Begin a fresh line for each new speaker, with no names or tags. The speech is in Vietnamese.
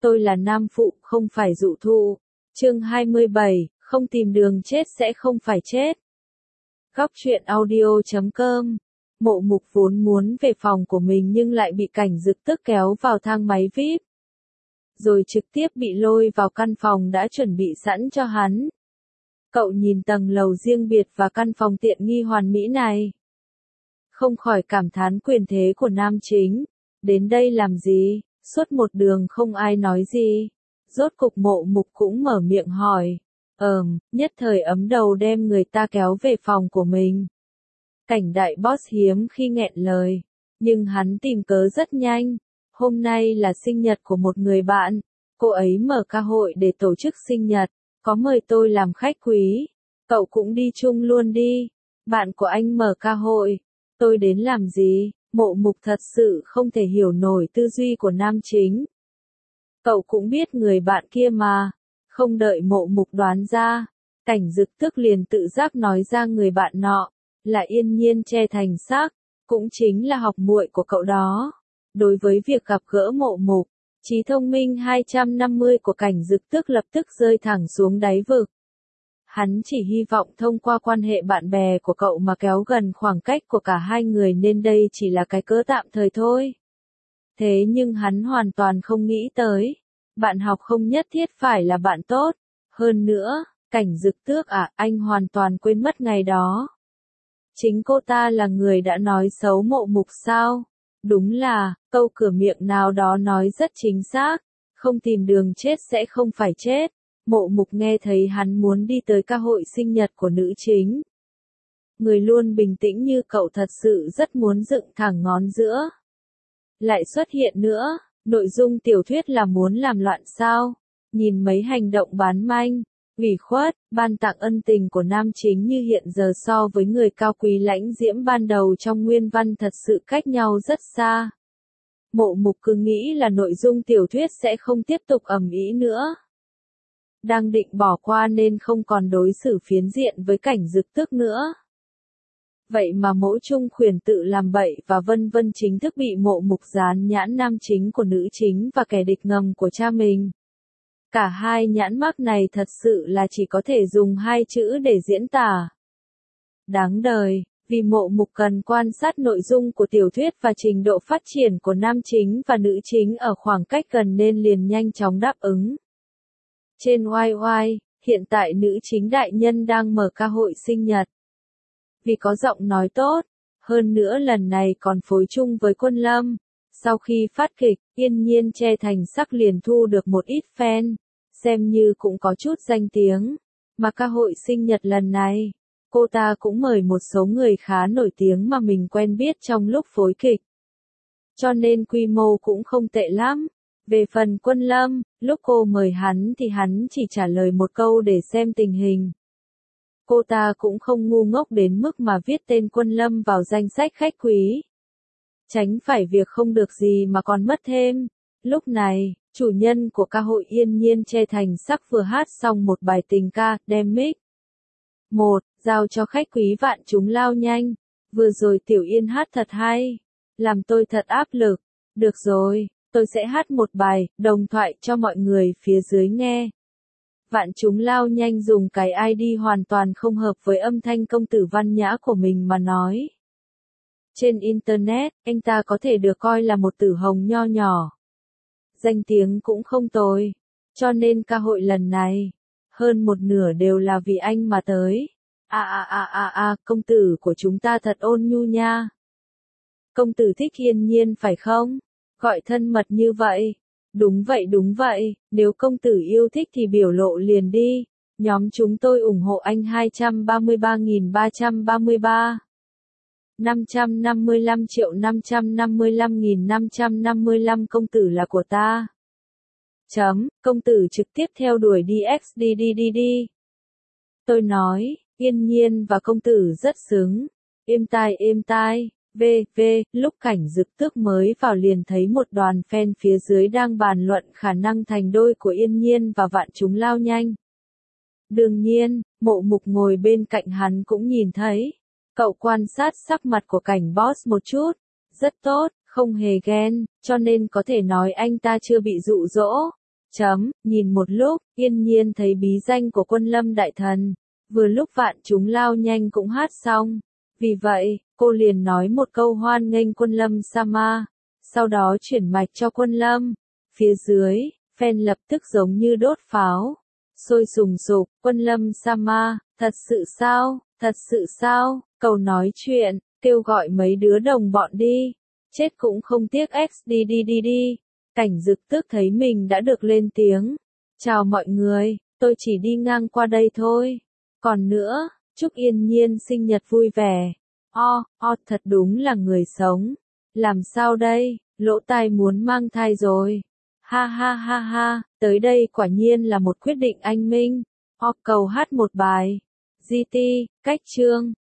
Tôi là nam phụ, không phải dụ thụ. Chương 27, không tìm đường chết sẽ không phải chết. Góc truyện audio.com. Mộ Mục vốn muốn về phòng của mình nhưng lại bị Cảnh Dực tức kéo vào thang máy VIP. Rồi trực tiếp bị lôi vào căn phòng đã chuẩn bị sẵn cho hắn. Cậu nhìn tầng lầu riêng biệt và căn phòng tiện nghi hoàn mỹ này. Không khỏi cảm thán quyền thế của nam chính. Đến đây làm gì? Suốt một đường không ai nói gì. Rốt cục Mộ Mục cũng mở miệng hỏi. Nhất thời ấm đầu đem người ta kéo về phòng của mình. Cảnh đại boss hiếm khi nghẹn lời. Nhưng hắn tìm cớ rất nhanh. Hôm nay là sinh nhật của một người bạn. Cô ấy mở ca hội để tổ chức sinh nhật. Có mời tôi làm khách quý. Cậu cũng đi chung luôn đi. Bạn của anh mở ca hội. Tôi đến làm gì? Mộ Mục thật sự không thể hiểu nổi tư duy của nam chính. Cậu cũng biết người bạn kia mà. Không đợi Mộ Mục đoán ra. Cảnh Dực tức liền tự giác nói ra người bạn nọ. Là Yên Nhiên che thành xác. Cũng chính là học muội của cậu đó. Đối với việc gặp gỡ Mộ Mục, trí thông minh 250 của Cảnh Dực tức lập tức rơi thẳng xuống đáy vực. Hắn chỉ hy vọng thông qua quan hệ bạn bè của cậu mà kéo gần khoảng cách của cả hai người nên đây chỉ là cái cớ tạm thời thôi. Thế nhưng hắn hoàn toàn không nghĩ tới. Bạn học không nhất thiết phải là bạn tốt. Hơn nữa, Cảnh Dực tước anh hoàn toàn quên mất ngày đó. Chính cô ta là người đã nói xấu Mộ Mục sao? Đúng là, câu cửa miệng nào đó nói rất chính xác. Không tìm đường chết sẽ không phải chết. Mộ Mục nghe thấy hắn muốn đi tới ca hội sinh nhật của nữ chính. Người luôn bình tĩnh như cậu thật sự rất muốn dựng thẳng ngón giữa. Lại xuất hiện nữa, nội dung tiểu thuyết là muốn làm loạn sao? Nhìn mấy hành động bán manh, ủy khuất, ban tặng ân tình của nam chính như hiện giờ so với người cao quý lãnh diễm ban đầu trong nguyên văn thật sự cách nhau rất xa. Mộ Mục cứ nghĩ là nội dung tiểu thuyết sẽ không tiếp tục ầm ĩ nữa. Đang định bỏ qua nên không còn đối xử phiến diện với Cảnh Dực tức nữa. Vậy mà Mỗ Trung Khuyển tự làm bậy và vân vân chính thức bị Mộ Mục dán nhãn nam chính của nữ chính và kẻ địch ngầm của cha mình. Cả hai nhãn mác này thật sự là chỉ có thể dùng hai chữ để diễn tả. Đáng đời, vì Mộ Mục cần quan sát nội dung của tiểu thuyết và trình độ phát triển của nam chính và nữ chính ở khoảng cách gần nên liền nhanh chóng đáp ứng. Trên YY, hiện tại nữ chính đại nhân đang mở ca hội sinh nhật. Vì có giọng nói tốt, hơn nữa lần này còn phối chung với Quân Lâm. Sau khi phát kịch, Yên Nhiên che thành sắc liền thu được một ít fan, xem như cũng có chút danh tiếng. Mà ca hội sinh nhật lần này, cô ta cũng mời một số người khá nổi tiếng mà mình quen biết trong lúc phối kịch. Cho nên quy mô cũng không tệ lắm. Về phần Quân Lâm, lúc cô mời hắn thì hắn chỉ trả lời một câu để xem tình hình. Cô ta cũng không ngu ngốc đến mức mà viết tên Quân Lâm vào danh sách khách quý. Tránh phải việc không được gì mà còn mất thêm. Lúc này, chủ nhân của ca hội Yên Nhiên che thành sắc vừa hát xong một bài tình ca, đem mic. Giao cho khách quý vạn chúng lao nhanh. Vừa rồi Tiểu Yên hát thật hay. Làm tôi thật áp lực. Được rồi, tôi sẽ hát một bài, đồng thoại cho mọi người phía dưới nghe. Vạn chúng lao nhanh dùng cái ID hoàn toàn không hợp với âm thanh công tử văn nhã của mình mà nói. Trên Internet, anh ta có thể được coi là một tử hồng nho nhỏ. Danh tiếng cũng không tồi. Cho nên ca hội lần này, hơn một nửa đều là vì anh mà tới. Công tử của chúng ta thật ôn nhu nha. Công tử thích Yên Nhiên phải không? Gọi thân mật như vậy. Đúng vậy, nếu công tử yêu thích thì biểu lộ liền đi. Nhóm chúng tôi ủng hộ anh 233.333. 555.555.555 công tử là của ta. Công tử trực tiếp theo đuổi đi. Tôi nói, Yên Nhiên và công tử rất xứng. Êm tai. Lúc Cảnh Dực tước mới vào liền thấy một đoàn fan phía dưới đang bàn luận khả năng thành đôi của Yên Nhiên và vạn chúng lao nhanh. Đương nhiên, Mộ Mục ngồi bên cạnh hắn cũng nhìn thấy. Cậu quan sát sắc mặt của Cảnh boss một chút. Rất tốt, không hề ghen, cho nên có thể nói anh ta chưa bị dụ dỗ. Nhìn một lúc, yên nhiên thấy bí danh của Quân Lâm đại thần. Vừa lúc vạn chúng lao nhanh cũng hát xong. Vì vậy, cô liền nói một câu hoan nghênh Quân Lâm Sama. Sau đó chuyển mạch cho Quân Lâm. Phía dưới, fan lập tức giống như đốt pháo. Sôi sùng sục, Quân Lâm Sama, thật sự sao, thật sự sao, cầu nói chuyện, kêu gọi mấy đứa đồng bọn đi. Chết cũng không tiếc XD đi. Cảnh Dực tức thấy mình đã được lên tiếng. Chào mọi người, tôi chỉ đi ngang qua đây thôi. Còn nữa, chúc Yên Nhiên sinh nhật vui vẻ. Thật đúng là người sống. Làm sao đây, lỗ tai muốn mang thai rồi. Ha, tới đây quả nhiên là một quyết định anh minh. Cầu hát một bài. GT, cách chương.